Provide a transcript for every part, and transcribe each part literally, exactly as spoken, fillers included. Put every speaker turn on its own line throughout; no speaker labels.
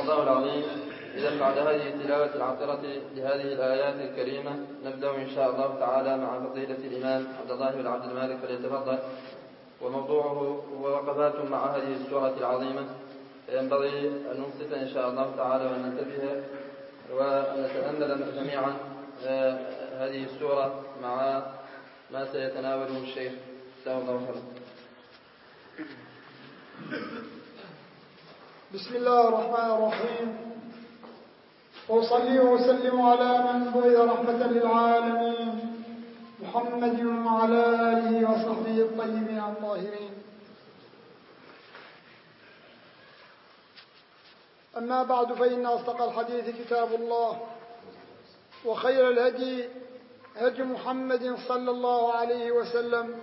الله العظيم. إذا بعد هذه التلاوة العطرة لهذه الآيات الكريمة نبدأ إن شاء الله تعالى مع فضيلة الإمام عبد الله بن عبد المالك فليتفضل. وموضوعه هو وقفات مع هذه السورة العظيمة، ينبغي أن ننصت إن شاء الله تعالى وأن ننتبه وأن نتأمل جميعا هذه السورة مع ما سيتناوله الشيخ. جزاه الله خيرا.
بسم الله الرحمن الرحيم، وأصلي وأسلم على من بعث رحمة للعالمين محمد وعلى آله وصحبه الطيبين الطاهرين. أما بعد، فإن أصدق الحديث كتاب الله، وخير الهدي هدي محمد صلى الله عليه وسلم،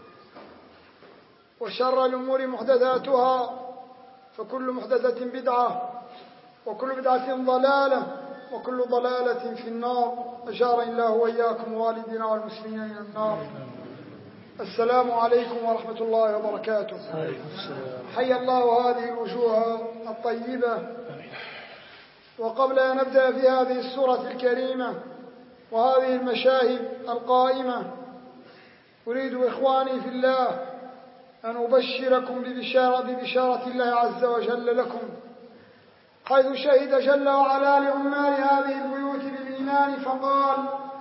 وشر الأمور محدثاتها، فكل محدثة بدعة، وكل بدعة ضلالة، وكل ضلالة في النار. أجارني الله وإياكم والدينا والمسلمين من النار. السلام عليكم ورحمة الله وبركاته. حيا الله هذه الوجوه الطيبة. وقبل أن نبدأ في هذه السورة الكريمة وهذه المشاهد القائمة، أريد إخواني في الله أن أبشركم ببشارة, ببشارة الله عز وجل لكم، حيث شهد جل وعلا لعمال هذه البيوت بالإيمان فقال: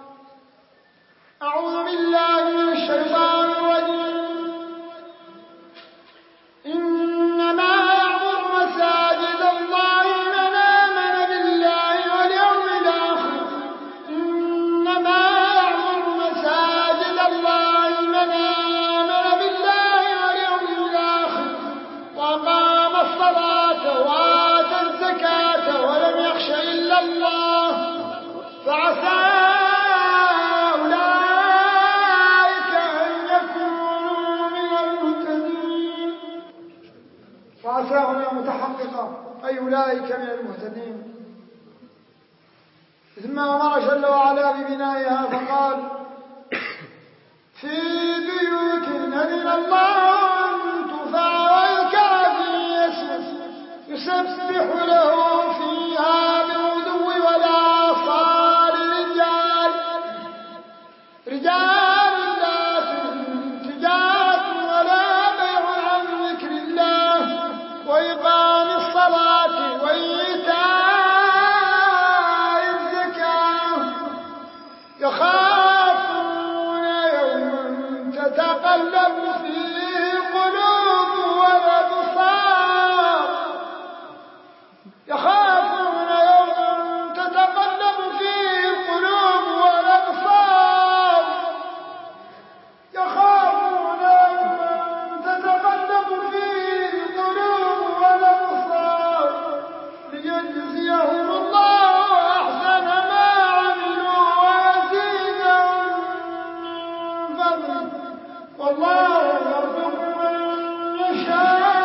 أعوذ بالله من الشيطان الرجيم، إنما يعمر مساجد الله من آمن بالله واليوم الآخر إنما يعمر مساجد الله من آمن بالله واليوم الآخر وأقام الصلاة وآتى الزكاة ولم يخش إلا الله فعسى فعساهنا متحققة، أي أولئك من المهتدين. ثم أمر جل وعلا ببنائها فقال: في بيوت أذن الله أن ترفع ويذكر فيها اسمه يسبح له فيها بالغدو والآصال رجال رجال وإقام الصلاة وإيتاء الزكاة يخافون يوما تتقلب فيه القلوب والأبصار يخافون يوما تتقلب فيه القلوب والأبصار يخافون يوما تتقلب فيه ليجزيهم الله أحسن ما عملوا ويزيدهم من فضله والله يرزق من يشاء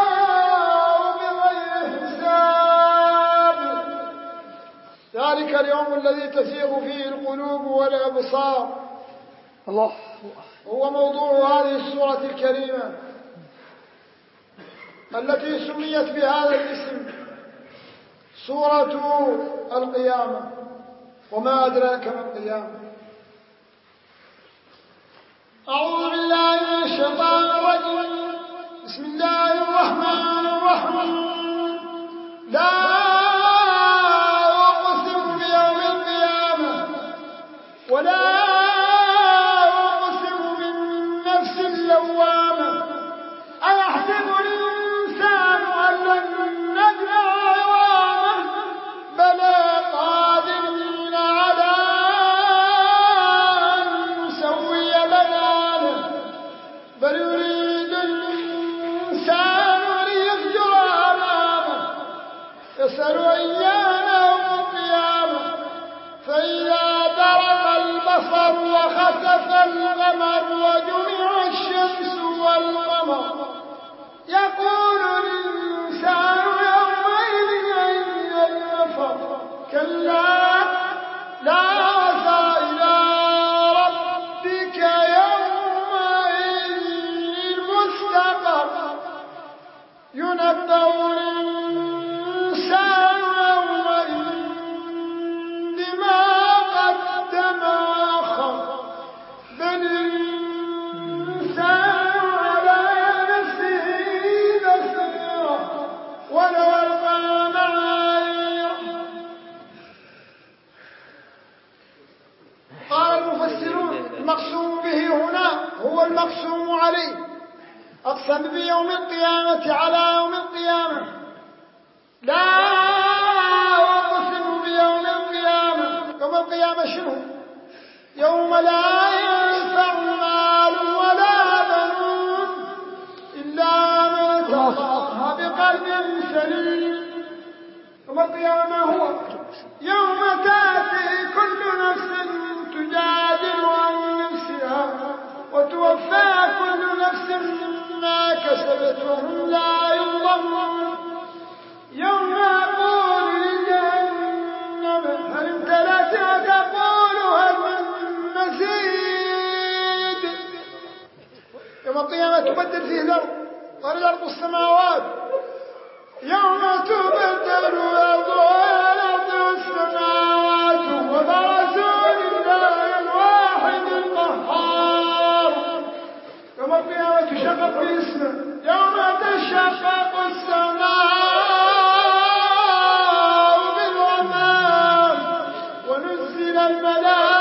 بغير حساب. ذلك اليوم الذي تسيغ فيه القلوب والأبصار. الله هو موضوع هذه السورة الكريمة التي سميت بهذا الاسم سورة القيامة. وما أدراك ما القيامة. أعوذ بالله من الشيطان الرجيم. بسم الله الرحمن الرحيم. لا أقسم بيوم القيامة ولا أقسم بالنفس اللوامة أيحسب الإنسان أن لن نجمع بلى قادرين على أن نسوي بنانه بل يريد الإنسان ليفجر أمامه يسأل أيان يوم القيامة فإذا برق البصر وخسف القمر وجمع الشمس والقمر يقول الإنسان يومئذ أين المفر كلا لا وزر إلى ربك يومئذ المستقر ينبأ الإنسان القيامة هو يوم تأتي كل نفس تجادل عن نفسها وتوفى كل نفس ما كسبت وهم لا يظلمون يوم أقول لجهنم هل امتلأت وتقول هل من مزيد. يوم القيامة تبدل فيه الأرض والأرض السماوات يوم تبدل الأرض والأرض والسماوات وبرزوا لله الواحد القهار. يوم القيامة تشقق باسمه يوم تشقق السماء بالغمام ونزل الملائكة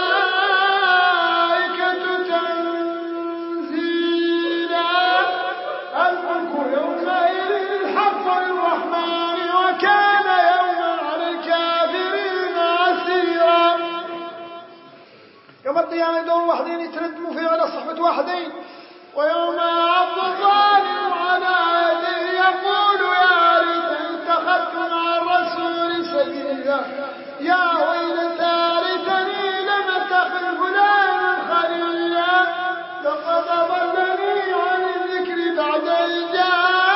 وكان يوما على الكافرين عسيرا. يوم القيامة يدور وحدين يتردموا فيه على صحبة وحدين ويوم عض الظالم على يديه يقول يا ليتني اتخذت مع الرسول سبيلا يا ويلتى ليتني لم اتخذ فلانا خليلا لقد ضلني عن الذكر بعد إذ جاءني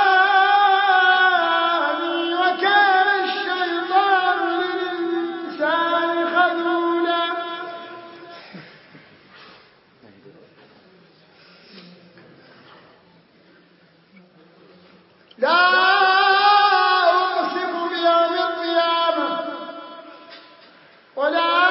لا أقسم بيوم القيامة ولا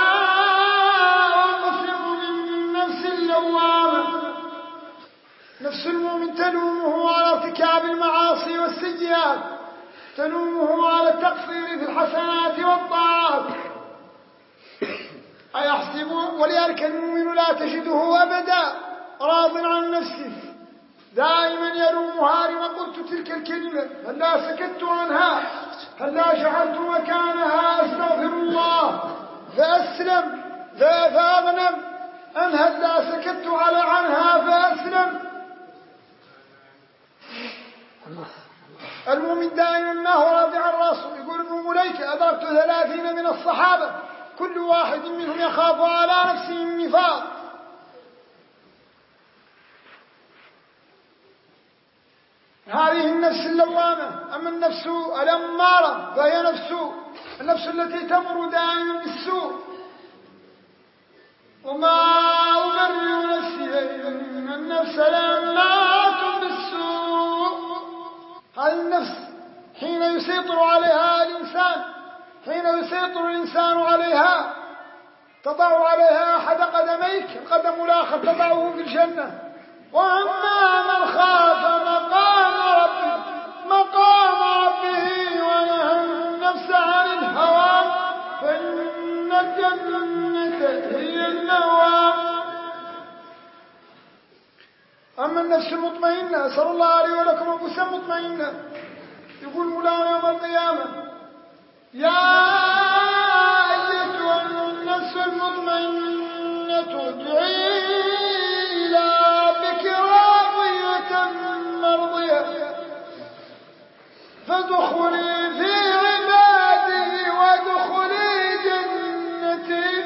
أقسم بالنفس اللوامة. نفس المؤمن تلومه على ارتكاب المعاصي والسيئات تلومه على التقصير في الحسنات والطاعات أيحسب ولذلك المؤمن لا تجده أبدا راض عن نفسه دائما يلومها لما قلت تلك الكلمة هل لا سكت عنها هل لا جعلت مكانها أستغفر الله فأسلم فأغنم أم هل لا سكت على عنها فأسلم. المؤمن دائما ما هو راضي عن راسه. يقول ابن مليكة أدركت ثلاثين من الصحابة كل واحد منهم يخاف على نفسه النفاق. هذه النفس اللوامة. أما النفس الأمارة فهي نفس النفس التي تمر دائما بالسوء وما أبرئ نفسي إن النفس لأمارة بالسوء. هذه النفس حين يسيطر عليها الإنسان حين يسيطر الإنسان عليها تضع عليها أحد قدميك القدم الآخر تضعه في الجنة. وأما من خاف مقام ربه مقام ربه ونهى النفس عن الهوى فإن الجنة هي المأوى. أما النفس المطمئنة أسأل الله لي ولكم أنفسا مطمئنة. يقول مولانا يوم القيامة يا أيتها النفس المطمئنة ارجعي إلى ربك راضية مرضية فادخلي في عبادي وادخلي جنتي.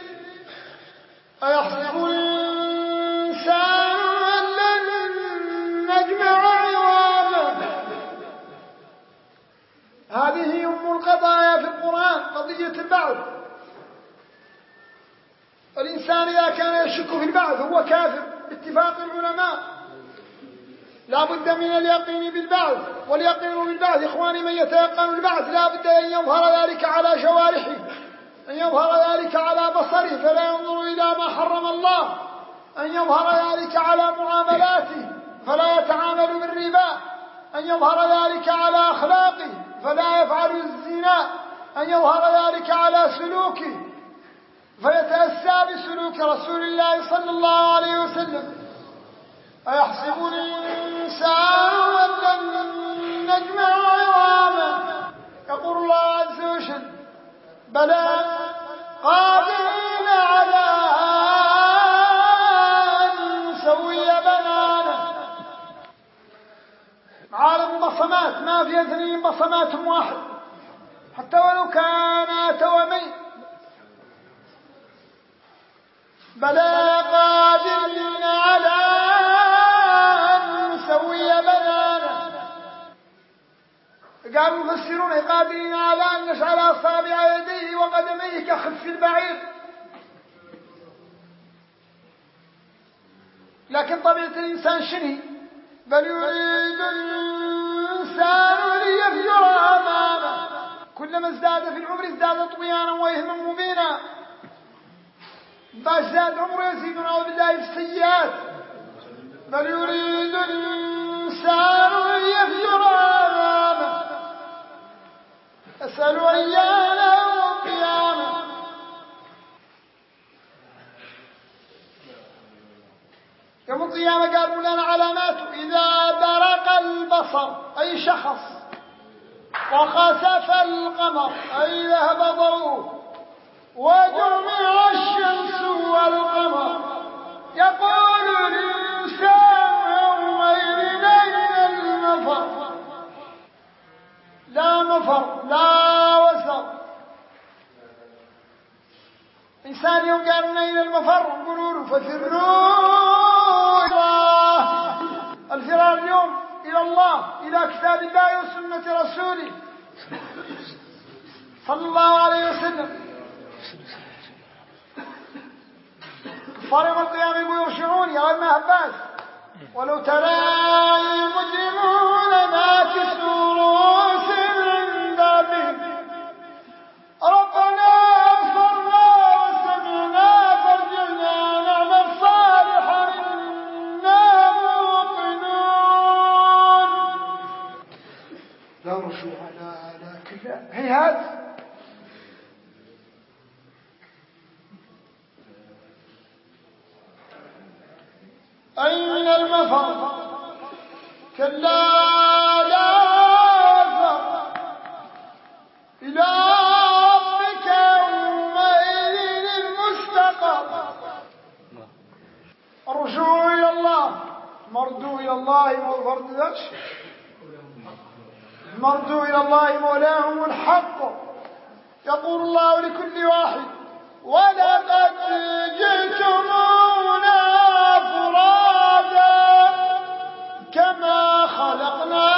أيحسب الإنسان أن لن نجمع عظامه. هذه أم القضايا في القرآن قضية البعث. الإنسان إذا كان يشك في البعث هو كافر باتفاق العلماء. لا بد من اليقين بالبعث واليقين بالبعث إخواني من يتيقن البعث لا بد أن يظهر ذلك على جوارحه أن يظهر ذلك على بصره فلا ينظر إلى ما حرم الله أن يظهر ذلك على معاملاته فلا يتعامل بالربا أن يظهر ذلك على أخلاقه فلا يفعل الزنا أن يظهر ذلك على سلوكه فيتأسى بسلوك رسول الله صلى الله عليه وسلم. أيحسب الإنسان أن لن نجمع عظامه. يقول الله عز وجل بلى قادرين على أن نسوي بنانه. عالم بصمات ما في اثنين بصمات واحد. حتى ولو كانا توامين بلى قادرين على أن نسوي بنانا. قال المفسرون قادرين على أن نجعل أصابع يديه وقدميه كخف البعير، لكن طبيعة الإنسان شني؟ بل يريد الإنسان ليفجر أمامه. كلما ازداد في العمر ازداد طغيانا وإثما مبينا. باش زاد عمره يزيد نعوذ بالله في السيئات. بل يريد الإنسان ليفجر أمامه. أسأل أيان يوم القيامة. يوم القيامة قالوا لنا علاماته: إذا برق البصر أي شخص، وخسف القمر أي ذهب ضوءه، وجمع الشمس والقمر، يقول الإنسان يومئذ أين المفر. لا مفر لا وسط. إنسان يوم قال أين المفر نقولوا له ففروا الله. الفرار اليوم إلى الله، إلى كتاب الله وسنة رسوله صلى الله عليه وسلم. كفار يوم القيامة يقولوا ارجعون يا ابن عباس ولو ترى المجرمون ناكسوا رؤوسهم عند ربهم ربنا أبصرنا وسمعنا فارجعنا نعمل صالحا إنا موقنون. لا رجوع لا لا كلا هيهات. أين المفر؟ كلا لا وزر إلى ربك يومئذ المستقر. الرجوع إلى الله، مردوا إلى الله فرد مردوا إلى الله مولاهم الحق. يقول الله لكل واحد: ولقد جئتمونا فرادا كما خلقنا